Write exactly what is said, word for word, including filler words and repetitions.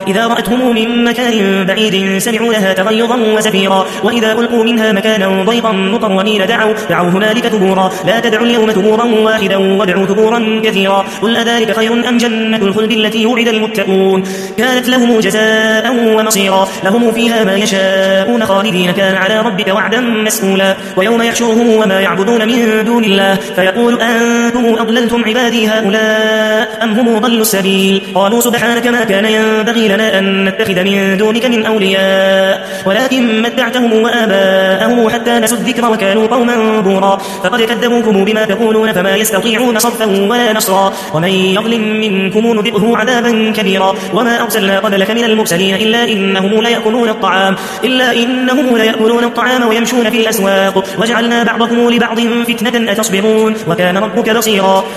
إذا رأتهم من مكان بعيد سمعوا لها تغيظا وزفيرا وإذا ألقوا منها مكانا ضيقا مقرنين دعوا دعوا هنالك ثبورا لا تدعوا اليوم ثبورا واحدا وادعوا ثبورا كثيرا قل أذلك خير أم جنة الخلد التي وعد المتقون كانت لهم جزاء ومصيرا لهم فيها ما يشاءون خالدين كان على ربك وعدا مسئولا ويوم يحشرهم وما يعبدون من دون الله فيقول أنتم أضللتم عبادي هؤلاء أم هم ضلوا السبيل قالوا سبحانك ما كان ينبغي لنا أن نتخذ من دونك من أولياء ولكن متعتهم وآباءهم حتى نسوا الذكر وكانوا قوما بورا فقد كذبوكم بما تقولون فما يستطيعون صرفا ولا نصرا ومن يظلم منكم نذقه عذابا كبيرا وما أرسلنا قبلك من المرسلين إلا إنهم ليأكلون الطعام إلا إنهم ليأكلون الطعام ويمشون في الأسواق وجعلنا بعضكم لبعض فتنة أتصبرون وكان ربك بصيرا